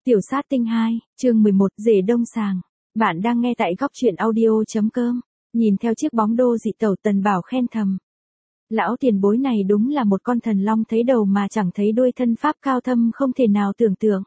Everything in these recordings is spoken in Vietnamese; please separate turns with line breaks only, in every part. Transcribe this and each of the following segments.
Tiểu sát tinh 2, chương 11, rể đông sàng. Bạn đang nghe tại góc truyện audio.com. Nhìn theo chiếc bóng đô dị tẩu, Tần Bảo khen thầm. Lão tiền bối này đúng là một con thần long thấy đầu mà chẳng thấy đuôi, thân pháp cao thâm không thể nào tưởng tượng.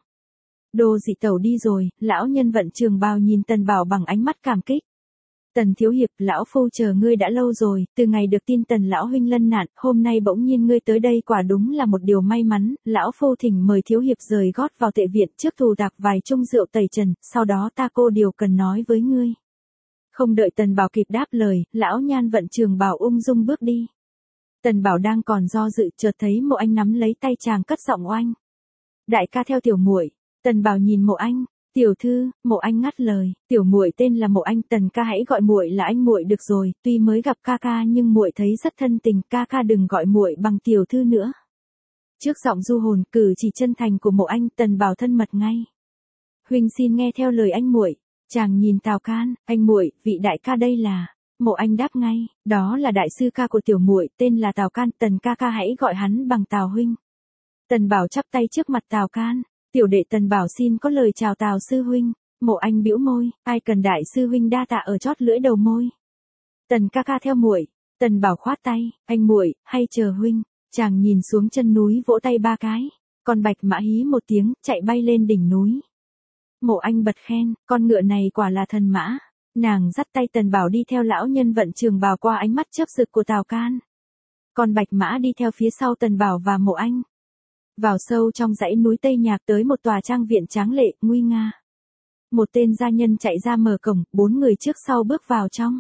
Đô dị tẩu đi rồi, lão nhân vận trường bào nhìn Tần Bảo bằng ánh mắt cảm kích. Tần thiếu hiệp, lão phu chờ ngươi đã lâu rồi, từ ngày được tin Tần lão huynh lân nạn, hôm nay bỗng nhiên ngươi tới đây quả đúng là một điều may mắn, lão phu thỉnh mời thiếu hiệp rời gót vào tệ viện trước thù đạc vài chung rượu tẩy trần, sau đó ta cô điều cần nói với ngươi. Không đợi Tần Bảo kịp đáp lời, lão nhan vận trường bào ung dung bước đi. Tần Bảo đang còn do dự, chợt thấy Mộ Anh nắm lấy tay chàng cất giọng oanh. Đại ca theo tiểu muội. Tần Bảo nhìn Mộ Anh. Tiểu thư, Mộ Anh ngắt lời, tiểu muội tên là Mộ Anh, Tần ca hãy gọi muội là anh muội được rồi, tuy mới gặp ca ca nhưng muội thấy rất thân tình, ca ca đừng gọi muội bằng tiểu thư nữa. Trước giọng du hồn, cử chỉ chân thành của Mộ Anh, Tần Bảo thân mật ngay. Huynh xin nghe theo lời anh muội. Chàng nhìn Tào Can, anh muội, vị đại ca đây là. Mộ Anh đáp ngay, đó là đại sư ca của tiểu muội, tên là Tào Can, Tần ca ca hãy gọi hắn bằng Tào huynh. Tần Bảo chắp tay trước mặt Tào Can. Tiểu đệ Tần Bảo xin có lời chào Tào sư huynh. Mộ Anh bĩu môi, ai cần đại sư huynh đa tạ ở chót lưỡi đầu môi. Tần ca ca theo muội. Tần Bảo khoát tay, anh muội, hay chờ huynh. Chàng nhìn xuống chân núi vỗ tay ba cái, con bạch mã hí một tiếng, chạy bay lên đỉnh núi. Mộ Anh bật khen, con ngựa này quả là thần mã. Nàng dắt tay Tần Bảo đi theo lão nhân vận trường bào qua ánh mắt chớp giật của Tào Can. Con bạch mã đi theo phía sau Tần Bảo và Mộ Anh. Vào sâu trong dãy núi Tây Nhạc tới một tòa trang viện tráng lệ, nguy nga. Một tên gia nhân chạy ra mở cổng, 4 người trước sau bước vào trong.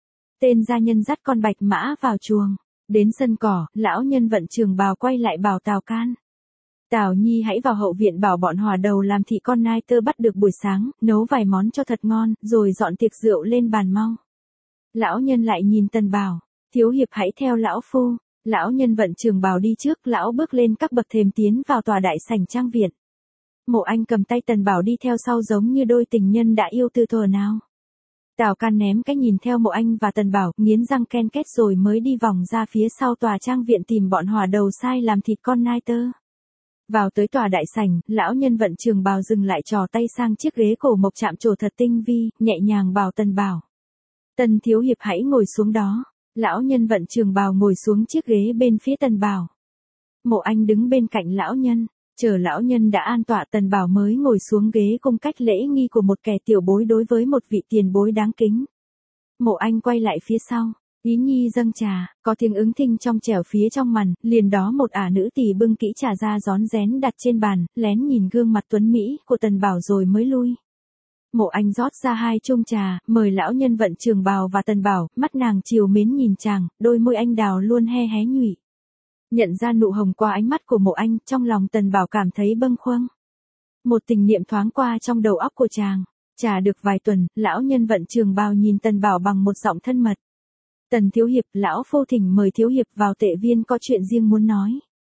Tên gia nhân dắt con bạch mã vào chuồng. Đến sân cỏ, lão nhân vận trường bào quay lại bảo Tào Can. Tào Nhi hãy vào hậu viện bảo bọn hòa đầu làm thị con nai tơ bắt được buổi sáng, nấu vài món cho thật ngon, rồi dọn tiệc rượu lên bàn mau. Lão nhân lại nhìn Tần Bảo, thiếu hiệp hãy theo lão phu. Lão nhân vận trường bào đi trước, lão bước lên các bậc thềm tiến vào tòa đại sảnh trang viện. Mộ Anh cầm tay Tần Bảo đi theo sau giống như đôi tình nhân đã yêu từ thuở nào. Tào Can ném cái nhìn theo Mộ Anh và Tần Bảo, nghiến răng ken két rồi mới đi vòng ra phía sau tòa trang viện tìm bọn hòa đầu sai làm thịt con nai tơ. Vào tới tòa đại sảnh, lão nhân vận trường bào dừng lại trò tay sang chiếc ghế cổ mộc chạm trổ thật tinh vi, nhẹ nhàng bảo Tần Bảo. Tần thiếu hiệp hãy ngồi xuống đó. Lão nhân vận trường bào ngồi xuống chiếc ghế bên phía Tần Bảo. Mộ Anh đứng bên cạnh lão nhân, chờ lão nhân đã an tọa Tần Bảo mới ngồi xuống ghế cung cách lễ nghi của một kẻ tiểu bối đối với một vị tiền bối đáng kính. Mộ Anh quay lại phía sau, ý nhi dâng trà, có tiếng ứng thinh trong trẻo phía trong màn, liền đó một ả nữ tỳ bưng kỹ trà ra rón rén đặt trên bàn, lén nhìn gương mặt tuấn mỹ của Tần Bảo rồi mới lui. Mộ Anh rót ra 2 chung trà, mời lão nhân vận trường bào và Tần Bảo, mắt nàng chiều mến nhìn chàng, đôi môi anh đào luôn he hé nhụy. Nhận ra nụ hồng qua ánh mắt của Mộ Anh, trong lòng Tần Bảo cảm thấy bâng khuâng. Một tình niệm thoáng qua trong đầu óc của chàng. Trà được vài tuần, lão nhân vận trường bào nhìn Tần Bảo bằng một giọng thân mật. Tần thiếu hiệp, lão phu thỉnh mời thiếu hiệp vào tệ viên có chuyện riêng muốn nói.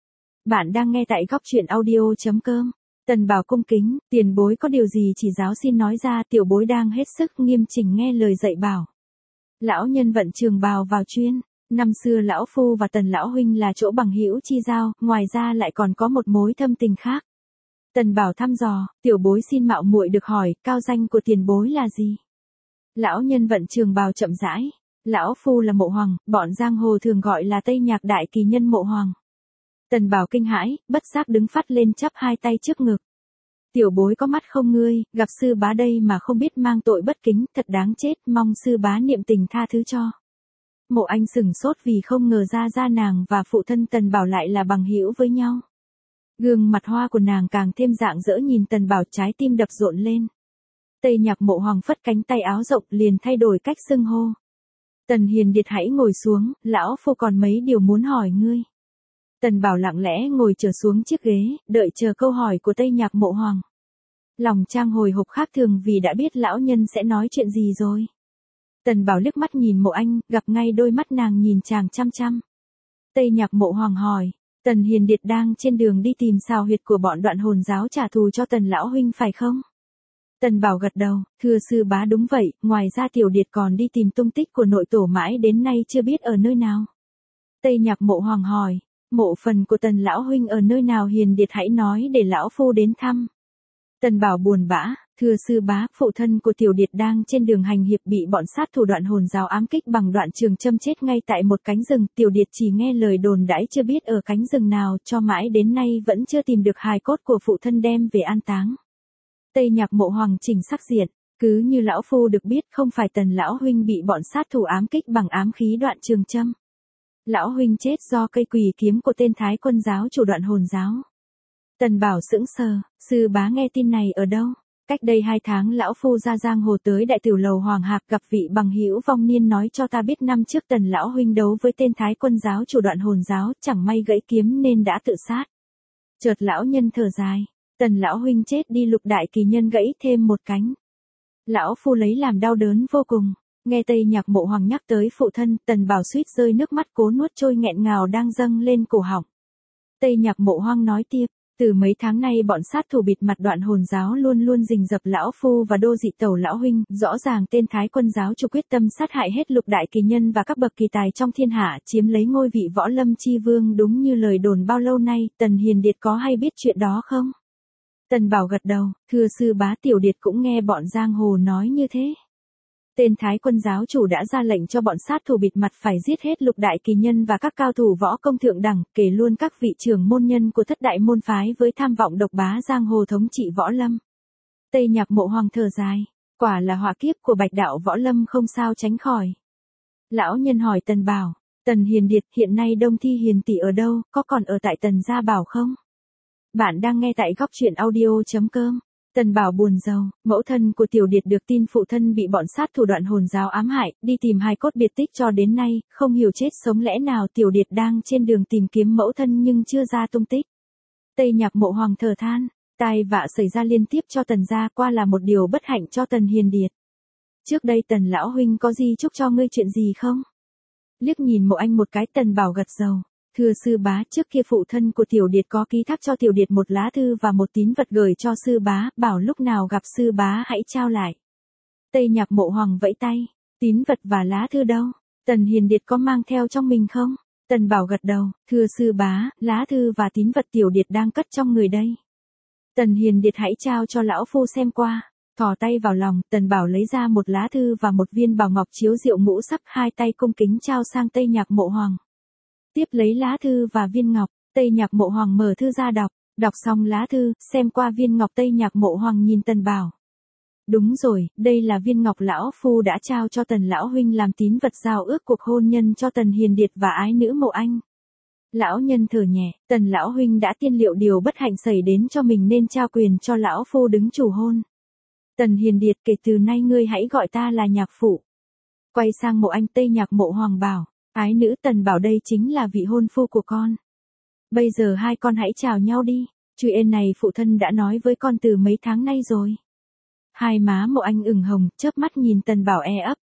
Bạn đang nghe tại góc truyện audio.com. Tần Bảo cung kính, tiền bối có điều gì chỉ giáo xin nói ra, tiểu bối đang hết sức nghiêm chỉnh nghe lời dạy bảo. Lão nhân vận trường bào vào chuyên, năm xưa lão phu và Tần lão huynh là chỗ bằng hữu chi giao, ngoài ra lại còn có một mối thâm tình khác. Tần Bảo thăm dò, tiểu bối xin mạo muội được hỏi, cao danh của tiền bối là gì? Lão nhân vận trường bào chậm rãi, lão phu là Mộ Hoàng, bọn giang hồ thường gọi là Tây Nhạc đại kỳ nhân Mộ Hoàng. Tần Bảo kinh hãi, bất giác đứng phắt lên chắp 2 tay trước ngực. Tiểu bối có mắt không ngươi, gặp sư bá đây mà không biết mang tội bất kính, thật đáng chết, mong sư bá niệm tình tha thứ cho. Mộ Anh sửng sốt vì không ngờ ra nàng và phụ thân Tần Bảo lại là bằng hữu với nhau. Gương mặt hoa của nàng càng thêm rạng rỡ nhìn Tần Bảo, trái tim đập rộn lên. Tây Nhạc Mộ Hoàng phất cánh tay áo rộng liền thay đổi cách xưng hô. Tần Hiền Điệt hãy ngồi xuống, lão phu còn mấy điều muốn hỏi ngươi. Tần Bảo lặng lẽ ngồi trở xuống chiếc ghế, đợi chờ câu hỏi của Tây Nhạc Mộ Hoàng. Lòng chàng hồi hộp khác thường vì đã biết lão nhân sẽ nói chuyện gì rồi. Tần Bảo liếc mắt nhìn Mộ Anh, gặp ngay đôi mắt nàng nhìn chàng chăm chăm. Tây Nhạc Mộ Hoàng hỏi, Tần Hiền Điệt đang trên đường đi tìm xào huyệt của bọn Đoạn Hồn giáo trả thù cho Tần lão huynh phải không? Tần Bảo gật đầu, thưa sư bá đúng vậy, ngoài ra tiểu điệt còn đi tìm tung tích của nội tổ mãi đến nay chưa biết ở nơi nào. Tây Nhạc Mộ Hoàng hỏi, mộ phần của Tần lão huynh ở nơi nào, Hiền Điệt hãy nói để lão phu đến thăm. Tần Bảo buồn bã, thưa sư bá, phụ thân của Tiểu Điệt đang trên đường hành hiệp bị bọn sát thủ Đoạn Hồn giáo ám kích bằng đoạn trường châm chết ngay tại một cánh rừng. Tiểu Điệt chỉ nghe lời đồn đãi chưa biết ở cánh rừng nào, cho mãi đến nay vẫn chưa tìm được hài cốt của phụ thân đem về an táng. Tây Nhạc Mộ Hoàng chỉnh sắc diện, cứ như lão phu được biết không phải Tần lão huynh bị bọn sát thủ ám kích bằng ám khí đoạn trường châm. Lão huynh chết do cây quỳ kiếm của tên Thái Quân giáo chủ Đoạn Hồn giáo. Tần Bảo sững sờ, sư bá nghe tin này ở đâu? Cách đây 2 tháng lão phu ra giang hồ tới đại tiểu lầu Hoàng Hạc gặp vị bằng hữu vong niên nói cho ta biết năm trước Tần lão huynh đấu với tên Thái Quân giáo chủ Đoạn Hồn giáo, chẳng may gãy kiếm nên đã tự sát. Chợt lão nhân thở dài, Tần lão huynh chết đi lục đại kỳ nhân gãy thêm một cánh. Lão phu lấy làm đau đớn vô cùng. Nghe Tây Nhạc Mộ Hoàng nhắc tới phụ thân, Tần Bảo suýt rơi nước mắt cố nuốt trôi nghẹn ngào đang dâng lên cổ họng. Tây Nhạc Mộ Hoàng nói tiếp, từ mấy tháng nay bọn sát thủ bịt mặt Đoạn Hồn giáo luôn luôn rình rập lão phu và Đô Dị Tẩu lão huynh, rõ ràng tên Thái Quân giáo chủ quyết tâm sát hại hết lục đại kỳ nhân và các bậc kỳ tài trong thiên hạ, chiếm lấy ngôi vị võ lâm chi vương đúng như lời đồn bao lâu nay. Tần Hiền Điệt có hay biết chuyện đó không? Tần Bảo gật đầu, thưa sư bá, Tiểu Điệt cũng nghe bọn giang hồ nói như thế. Tên Thái Quân giáo chủ đã ra lệnh cho bọn sát thủ bịt mặt phải giết hết lục đại kỳ nhân và các cao thủ võ công thượng đẳng, kể luôn các vị trưởng môn nhân của thất đại môn phái với tham vọng độc bá giang hồ thống trị võ lâm. Tây Nhạc Mộ Hoàng thở dài, quả là họa kiếp của bạch đạo võ lâm không sao tránh khỏi. Lão nhân hỏi Tần Bảo, Tần Hiền Điệt, hiện nay Đông Thi Hiền tỷ ở đâu, có còn ở tại Tần Gia Bảo không? Bạn đang nghe tại góc truyện audio.com. Tần Bảo buồn rầu, mẫu thân của Tiểu Điệt được tin phụ thân bị bọn sát thủ Đoạn Hồn giáo ám hại, đi tìm hài cốt biệt tích cho đến nay, không hiểu chết sống, lẽ nào Tiểu Điệt đang trên đường tìm kiếm mẫu thân nhưng chưa ra tung tích. Tây Nhạc Mộ Hoàng thở than, tai vạ xảy ra liên tiếp cho Tần gia, qua là một điều bất hạnh cho Tần Hiền Điệt. Trước đây Tần lão huynh có gì chúc cho ngươi chuyện gì không? Liếc nhìn Mộ Anh một cái, Tần Bảo gật đầu. Thưa sư bá, trước kia phụ thân của Tiểu Điệt có ký thác cho Tiểu Điệt một lá thư và một tín vật gửi cho sư bá, bảo lúc nào gặp sư bá hãy trao lại. Tây Nhạc Mộ Hoàng vẫy tay, tín vật và lá thư đâu? Tần Hiền Điệt có mang theo trong mình không? Tần Bảo gật đầu, thưa sư bá, lá thư và tín vật Tiểu Điệt đang cất trong người đây. Tần Hiền Điệt hãy trao cho lão phu xem qua. Thò tay vào lòng, Tần Bảo lấy ra một lá thư và một viên bảo ngọc chiếu diệu ngũ sắc, hai tay cung kính trao sang Tây Nhạc Mộ Hoàng. Tiếp lấy lá thư và viên ngọc, Tây Nhạc Mộ Hoàng mở thư ra đọc xong lá thư, xem qua viên ngọc, Tây Nhạc Mộ Hoàng nhìn Tần Bảo. Đúng rồi, đây là viên ngọc lão phu đã trao cho Tần lão huynh làm tín vật giao ước cuộc hôn nhân cho Tần Hiền Điệt và ái nữ Mộ Anh. Lão nhân thở nhẹ, Tần lão huynh đã tiên liệu điều bất hạnh xảy đến cho mình nên trao quyền cho lão phu đứng chủ hôn. Tần Hiền Điệt, kể từ nay ngươi hãy gọi ta là nhạc phụ. Quay sang Mộ Anh, Tây Nhạc Mộ Hoàng bảo, ái nữ Tần Bảo, đây chính là vị hôn phu của con. Bây giờ hai con hãy chào nhau đi, chuyện này phụ thân đã nói với con từ mấy tháng nay rồi. Hai má Mộ Anh ửng hồng, chớp mắt nhìn Tần Bảo e ấp.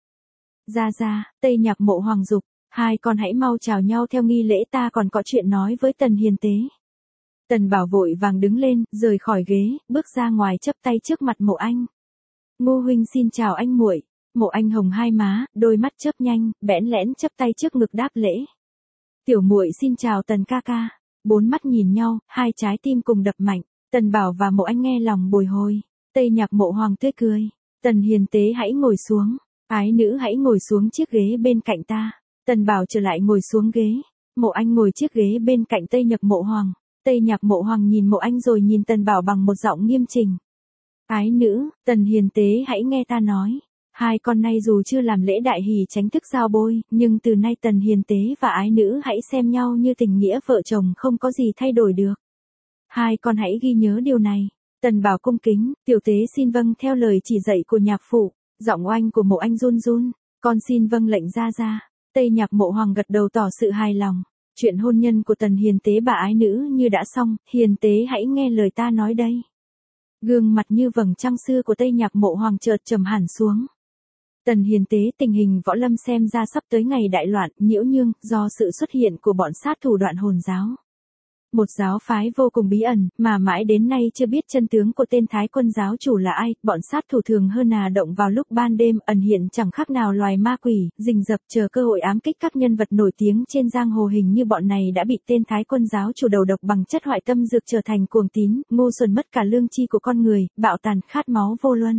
Ra, Tây Nhạc Mộ Hoàng dục, hai con hãy mau chào nhau theo nghi lễ, ta còn có chuyện nói với Tần hiền tế. Tần Bảo vội vàng đứng lên, rời khỏi ghế, bước ra ngoài chắp tay trước mặt Mộ Anh. Ngô huynh xin chào anh muội. Mộ Anh hồng hai má, đôi mắt chớp nhanh, bẽn lẽn chắp tay trước ngực đáp lễ. Tiểu muội xin chào Tần ca ca. Bốn mắt nhìn nhau, hai trái tim cùng đập mạnh. Tần Bảo và Mộ Anh nghe lòng bồi hồi. Tây Nhạc Mộ Hoàng tươi cười. Tần hiền tế hãy ngồi xuống. Ái nữ hãy ngồi xuống chiếc ghế bên cạnh ta. Tần Bảo trở lại ngồi xuống ghế. Mộ Anh ngồi chiếc ghế bên cạnh Tây Nhạc Mộ Hoàng. Tây Nhạc Mộ Hoàng nhìn Mộ Anh rồi nhìn Tần Bảo bằng một giọng nghiêm chỉnh. Ái nữ, Tần hiền tế hãy nghe ta nói. Hai con nay dù chưa làm lễ đại hỷ tránh thức giao bôi, nhưng từ nay Tần hiền tế và ái nữ hãy xem nhau như tình nghĩa vợ chồng, không có gì thay đổi được. Hai con hãy ghi nhớ điều này. Tần Bảo cung kính, tiểu tế xin vâng theo lời chỉ dạy của nhạc phụ. Giọng oanh của Mộ Anh run run, con xin vâng lệnh ra. Tây Nhạc Mộ Hoàng gật đầu tỏ sự hài lòng. Chuyện hôn nhân của Tần hiền tế và ái nữ như đã xong, hiền tế hãy nghe lời ta nói đây. Gương mặt như vầng trăng xưa của Tây Nhạc Mộ Hoàng chợt trầm hẳn xuống. Tần hiền tế, tình hình võ lâm xem ra sắp tới ngày đại loạn, nhiễu nhương, do sự xuất hiện của bọn sát thủ Đoạn Hồn giáo. Một giáo phái vô cùng bí ẩn, mà mãi đến nay chưa biết chân tướng của tên Thái Quân giáo chủ là ai, bọn sát thủ thường hơn động vào lúc ban đêm, ẩn hiện chẳng khác nào loài ma quỷ, rình rập chờ cơ hội ám kích các nhân vật nổi tiếng trên giang hồ. Hình như bọn này đã bị tên Thái Quân giáo chủ đầu độc bằng chất hoại tâm dược trở thành cuồng tín, ngu xuẩn mất cả lương tri của con người, bạo tàn khát máu vô luân.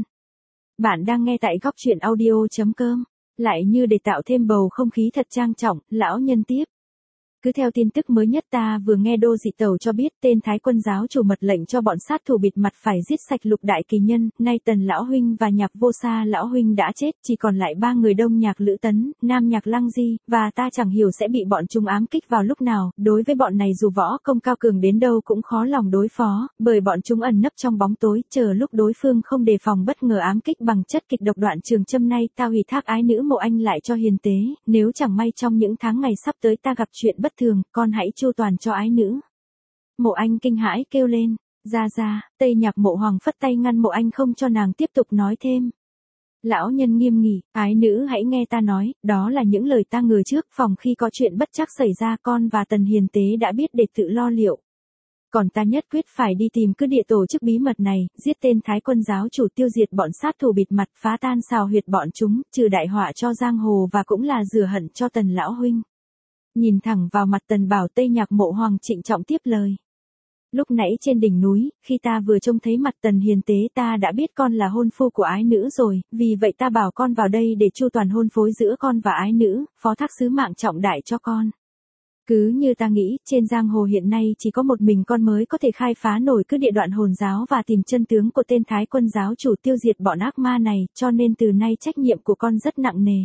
Bạn đang nghe tại góc truyện audio.com. Lại như để tạo thêm bầu không khí thật trang trọng, lão nhân tiếp. Cứ theo tin tức mới nhất ta vừa nghe Đô Dị Tẩu cho biết tên Thái Quân giáo chủ mật lệnh cho bọn sát thủ bịt mặt phải giết sạch Lục đại kỳ nhân, nay Tần lão huynh và Nhạc Vô Sa lão huynh đã chết, chỉ còn lại 3 người Đông Nhạc Lữ Tấn, Nam Nhạc Lăng Di, và ta chẳng hiểu sẽ bị bọn chúng ám kích vào lúc nào. Đối với bọn này dù võ công cao cường đến đâu cũng khó lòng đối phó, bởi bọn chúng ẩn nấp trong bóng tối, chờ lúc đối phương không đề phòng bất ngờ ám kích bằng chất kịch độc. Đoạn Trường Châm nay ta hủy thác ái nữ Mộ Anh lại cho hiền tế, nếu chẳng may trong những tháng ngày sắp tới ta gặp chuyện bất thường, con hãy chu toàn cho ái nữ. Mộ Anh kinh hãi kêu lên, ra, Tây Nhạc Mộ Hoàng phất tay ngăn Mộ Anh không cho nàng tiếp tục nói thêm. Lão nhân nghiêm nghị, ái nữ hãy nghe ta nói, đó là những lời ta ngờ trước, phòng khi có chuyện bất trắc xảy ra con và Tần hiền tế đã biết để tự lo liệu. Còn ta nhất quyết phải đi tìm cứ địa tổ chức bí mật này, giết tên Thái Quân giáo chủ, tiêu diệt bọn sát thủ bịt mặt, phá tan xào huyệt bọn chúng, trừ đại họa cho giang hồ và cũng là rửa hận cho Tần lão huynh. Nhìn thẳng vào mặt Tần Bảo, Tây Nhạc Mộ Hoàng trịnh trọng tiếp lời. Lúc nãy trên đỉnh núi, khi ta vừa trông thấy mặt Tần hiền tế ta đã biết con là hôn phu của ái nữ rồi, vì vậy ta bảo con vào đây để chu toàn hôn phối giữa con và ái nữ, phó thác sứ mạng trọng đại cho con. Cứ như ta nghĩ, trên giang hồ hiện nay chỉ có một mình con mới có thể khai phá nổi cứ địa đoạn hồn giáo và tìm chân tướng của tên Thái Quân giáo chủ, tiêu diệt bọn ác ma này, cho nên từ nay trách nhiệm của con rất nặng nề.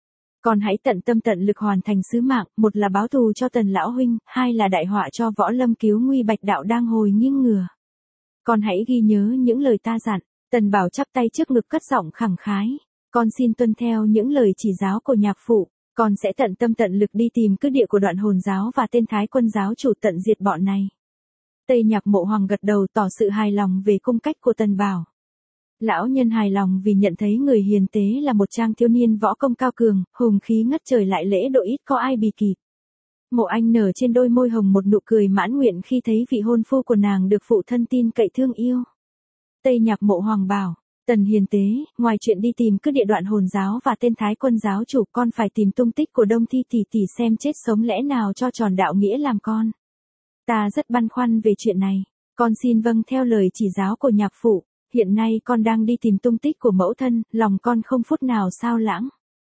Con hãy tận tâm tận lực hoàn thành sứ mạng, một là báo thù cho Tần lão huynh, hai là đại họa cho Võ Lâm cứu nguy Bạch đạo đang hồi nghiêng ngửa. Con hãy ghi nhớ những lời ta dặn. Tần Bảo chắp tay trước ngực cất giọng khẳng khái. Con xin tuân theo những lời chỉ giáo của nhạc phụ, con sẽ tận tâm tận lực đi tìm cứ địa của đoạn hồn giáo và tên Thái Quân giáo chủ, tận diệt bọn này. Tây Nhạc Mộ Hoàng gật đầu tỏ sự hài lòng về cung cách của Tần Bảo. Lão nhân hài lòng vì nhận thấy người hiền tế là một trang thiếu niên võ công cao cường, hùng khí ngất trời, lại lễ độ ít có ai bì kịp. Mộ Anh nở trên đôi môi hồng một nụ cười mãn nguyện khi thấy vị hôn phu của nàng được phụ thân tin cậy thương yêu. Tây Nhạc Mộ Hoàng bảo, Tần hiền tế, ngoài chuyện đi tìm cứ địa đoạn hồn giáo và tên Thái Quân giáo chủ, con phải tìm tung tích của Đông Thi tỷ tỷ xem chết sống lẽ nào cho tròn đạo nghĩa làm con. Ta rất băn khoăn về chuyện này, con xin vâng theo lời chỉ giáo của nhạc phụ. Hiện nay con đang đi tìm tung tích của mẫu thân, lòng con không phút nào sao lãng.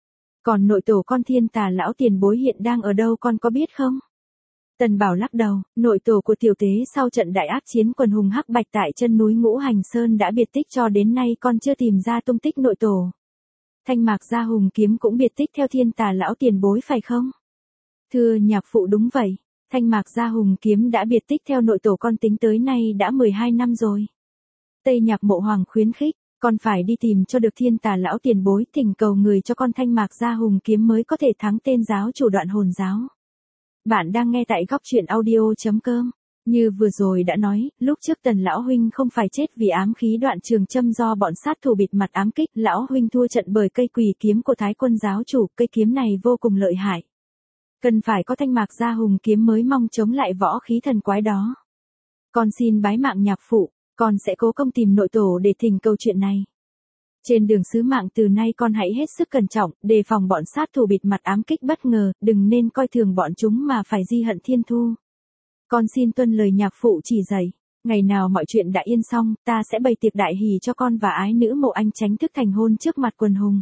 Còn nội tổ con Thiên Tà lão tiền bối hiện đang ở đâu con có biết không? Tần Bảo lắc đầu, nội tổ của tiểu tế sau trận đại ác chiến quần hùng hắc bạch tại chân núi Ngũ Hành Sơn đã biệt tích, cho đến nay con chưa tìm ra tung tích nội tổ. Thanh Mạc Gia Hùng kiếm cũng biệt tích theo Thiên Tà lão tiền bối phải không? Thưa nhạc phụ, đúng vậy, Thanh Mạc Gia Hùng kiếm đã biệt tích theo nội tổ con tính tới nay đã 12 năm rồi. Tây Nhạc Mộ Hoàng khuyến khích, con phải đi tìm cho được Thiên Tà lão tiền bối, thỉnh cầu người cho con Thanh Mạc Gia Hùng kiếm mới có thể thắng tên giáo chủ đoạn hồn giáo. Bạn đang nghe tại góc truyện audio.com. Như vừa rồi đã nói, lúc trước Tần lão huynh không phải chết vì ám khí Đoạn Trường Châm do bọn sát thủ bịt mặt ám kích, lão huynh thua trận bởi cây quỷ kiếm của Thái Quân giáo chủ, cây kiếm này vô cùng lợi hại. Cần phải có Thanh Mạc Gia Hùng kiếm mới mong chống lại võ khí thần quái đó. Con xin bái mạng nhạc phụ, con sẽ cố công tìm nội tổ để thỉnh cầu chuyện này. Trên đường sứ mạng từ nay con hãy hết sức cẩn trọng, đề phòng bọn sát thủ bịt mặt ám kích bất ngờ, đừng nên coi thường bọn chúng mà phải di hận thiên thu. Con xin tuân lời nhạc phụ chỉ dạy, ngày nào mọi chuyện đã yên xong, ta sẽ bày tiệc đại hỷ cho con và ái nữ Mộ Anh tránh thức thành hôn trước mặt quần hùng.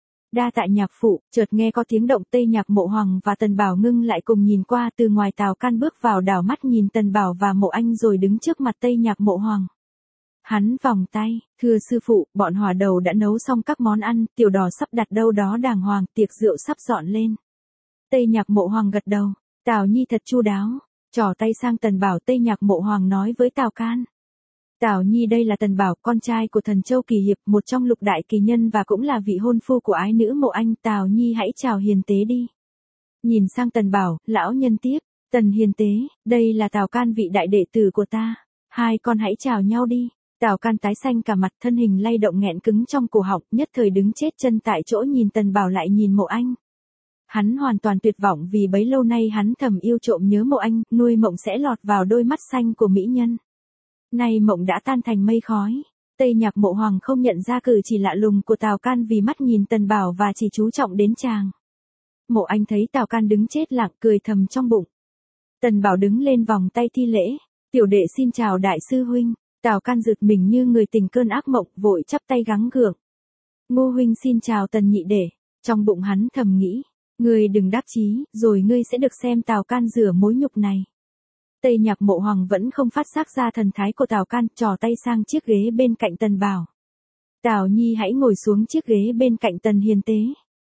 Đa tạ nhạc phụ. Chợt nghe có tiếng động, Tây Nhạc Mộ Hoàng và Tần Bảo ngưng lại cùng nhìn qua. Từ ngoài Tào Can bước vào, đảo mắt nhìn Tần Bảo và Mộ Anh rồi đứng trước mặt Tây Nhạc Mộ Hoàng. Hắn vòng tay, thưa sư phụ, bọn hỏa đầu đã nấu xong các món ăn, tiểu đỏ sắp đặt đâu đó đàng hoàng, tiệc rượu sắp dọn lên. Tây Nhạc Mộ Hoàng gật đầu, Tào Nhi thật chu đáo, trỏ tay sang Tần Bảo. Tây Nhạc Mộ Hoàng nói với Tào Can. Tào Nhi, đây là Tần Bảo, con trai của Thần Châu Kỳ Hiệp, một trong lục đại kỳ nhân và cũng là vị hôn phu của ái nữ Mộ Anh. Tào Nhi hãy chào hiền tế đi. Nhìn sang Tần Bảo, lão nhân tiếp, Tần hiền tế, đây là Tào Can, vị đại đệ tử của ta. Hai con hãy chào nhau đi. Tào Can tái xanh cả mặt, thân hình lay động nghẹn cứng trong cổ họng, nhất thời đứng chết chân tại chỗ, nhìn Tần Bảo lại nhìn Mộ Anh. Hắn hoàn toàn tuyệt vọng vì bấy lâu nay hắn thầm yêu trộm nhớ Mộ Anh, nuôi mộng sẽ lọt vào đôi mắt xanh của mỹ nhân. Nay mộng đã tan thành mây khói. Tây Nhạc Mộ Hoàng không nhận ra cử chỉ lạ lùng của Tào Can vì mắt nhìn Tần Bảo và chỉ chú trọng đến chàng. Mộ Anh thấy Tào Can đứng chết lặng cười thầm trong bụng. Tần Bảo đứng lên vòng tay thi lễ. Tiểu đệ xin chào đại sư huynh. Tào Can giật mình như người tỉnh cơn ác mộng vội chắp tay gắng gượng. Ngô huynh xin chào Tần nhị đệ. Trong bụng hắn thầm nghĩ. Ngươi đừng đắc chí, rồi ngươi sẽ được xem Tào Can rửa mối nhục này. Tây Nhạc Mộ Hoàng vẫn không phát giác ra thần thái của Tào Can, trò tay sang chiếc ghế bên cạnh Tần Bảo. Tào Nhi hãy ngồi xuống chiếc ghế bên cạnh Tần Hiền Tế.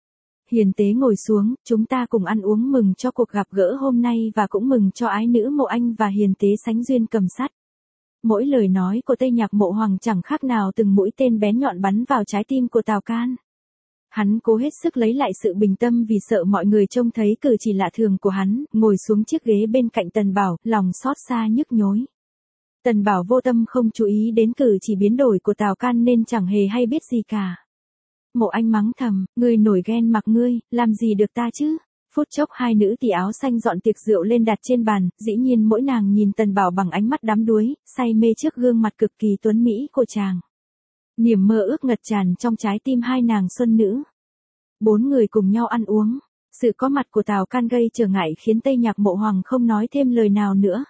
Hiền Tế ngồi xuống, chúng ta cùng ăn uống mừng cho cuộc gặp gỡ hôm nay và cũng mừng cho ái nữ Mộ Anh và Hiền Tế sánh duyên cầm sắt. Mỗi lời nói của Tây Nhạc Mộ Hoàng chẳng khác nào từng mũi tên bén nhọn bắn vào trái tim của Tào Can. Hắn cố hết sức lấy lại sự bình tâm vì sợ mọi người trông thấy cử chỉ lạ thường của hắn, ngồi xuống chiếc ghế bên cạnh Tần Bảo, lòng xót xa nhức nhối. Tần Bảo vô tâm không chú ý đến cử chỉ biến đổi của Tào Can nên chẳng hề hay biết gì cả. Mộ Anh mắng thầm, ngươi nổi ghen mặc ngươi, làm gì được ta chứ? Phút chốc hai nữ tỳ áo xanh dọn tiệc rượu lên đặt trên bàn, dĩ nhiên mỗi nàng nhìn Tần Bảo bằng ánh mắt đắm đuối, say mê trước gương mặt cực kỳ tuấn mỹ của chàng. Niềm mơ ước ngập tràn trong trái tim hai nàng xuân nữ. Bốn người cùng nhau ăn uống. Sự có mặt của Tào Can gây trở ngại khiến Tây Nhạc Mộ Hoàng không nói thêm lời nào nữa.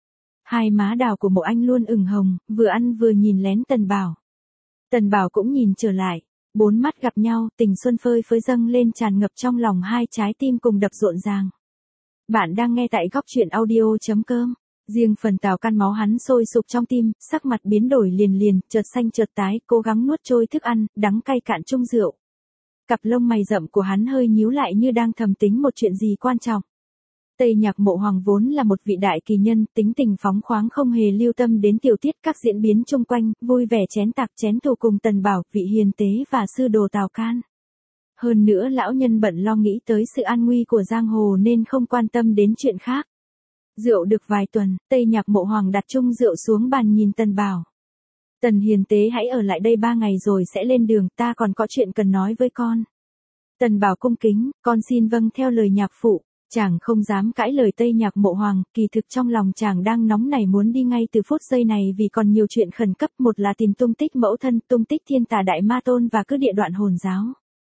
Hai má đào của Mộ Anh luôn ửng hồng, vừa ăn vừa nhìn lén Tần Bảo. Tần Bảo cũng nhìn trở lại. Bốn mắt gặp nhau, tình xuân phơi phới dâng lên tràn ngập trong lòng hai trái tim cùng đập rộn ràng. Bạn đang nghe tại góc truyện audio.com. Riêng phần Tào Can máu hắn sôi sục trong tim, sắc mặt biến đổi liền liền, chợt xanh chợt tái, cố gắng nuốt trôi thức ăn, đắng cay cạn chung rượu. Cặp lông mày rậm của hắn hơi nhíu lại như đang thầm tính một chuyện gì quan trọng. Tây Nhạc Mộ Hoàng vốn là một vị đại kỳ nhân, tính tình phóng khoáng không hề lưu tâm đến tiểu tiết các diễn biến chung quanh, vui vẻ chén tạc chén thù cùng Tần Bảo, vị hiền tế và sư đồ Tào Can. Hơn nữa lão nhân bận lo nghĩ tới sự an nguy của giang hồ nên không quan tâm đến chuyện khác. Rượu được vài tuần, Tây Nhạc Mộ Hoàng đặt chung rượu xuống bàn nhìn Tần Bảo. Tần hiền tế hãy ở lại đây 3 ngày rồi sẽ lên đường, ta còn có chuyện cần nói với con. Tần Bảo cung kính, con xin vâng theo lời nhạc phụ. Chàng không dám cãi lời Tây Nhạc Mộ Hoàng, kỳ thực trong lòng chàng đang nóng nảy muốn đi ngay từ phút giây này vì còn nhiều chuyện khẩn cấp, một là tìm tung tích mẫu thân, tung tích Thiên Tà Đại Ma Tôn và cứ địa đoạn hồn giáo.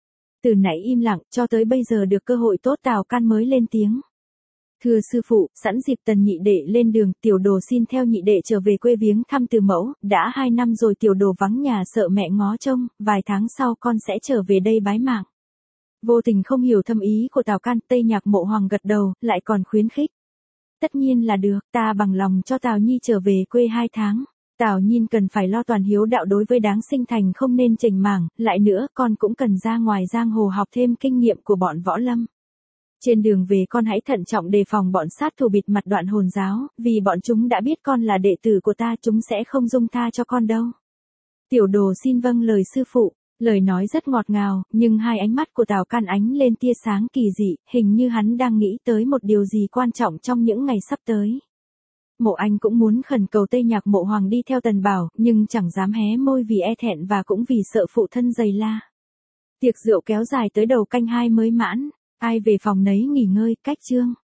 Từ nãy im lặng, cho tới bây giờ được cơ hội tốt Tào Can mới lên tiếng. Thưa sư phụ, sẵn dịp Tần nhị đệ lên đường, tiểu đồ xin theo nhị đệ trở về quê viếng thăm từ mẫu, đã 2 năm rồi tiểu đồ vắng nhà sợ mẹ ngó trông, vài tháng sau con sẽ trở về đây bái mạng. Vô tình không hiểu thâm ý của Tào Can, Tây Nhạc Mộ Hoàng gật đầu, lại còn khuyến khích. Tất nhiên là được, ta bằng lòng cho Tào Nhi trở về quê 2 tháng. Tào Nhiên cần phải lo toàn hiếu đạo đối với đáng sinh thành không nên chểnh mảng, lại nữa con cũng cần ra ngoài giang hồ học thêm kinh nghiệm của bọn võ lâm. Trên đường về con hãy thận trọng đề phòng bọn sát thủ bịt mặt đoạn hồn giáo, vì bọn chúng đã biết con là đệ tử của ta chúng sẽ không dung tha cho con đâu. Tiểu đồ xin vâng lời sư phụ. Lời nói rất ngọt ngào, nhưng hai ánh mắt của Tào Can ánh lên tia sáng kỳ dị, hình như hắn đang nghĩ tới một điều gì quan trọng trong những ngày sắp tới. Mộ Anh cũng muốn khẩn cầu Tây Nhạc Mộ Hoàng đi theo Tần Bảo, nhưng chẳng dám hé môi vì e thẹn và cũng vì sợ phụ thân giày la. Tiệc rượu kéo dài tới đầu canh 2 mới mãn, ai về phòng nấy nghỉ ngơi, cách chương.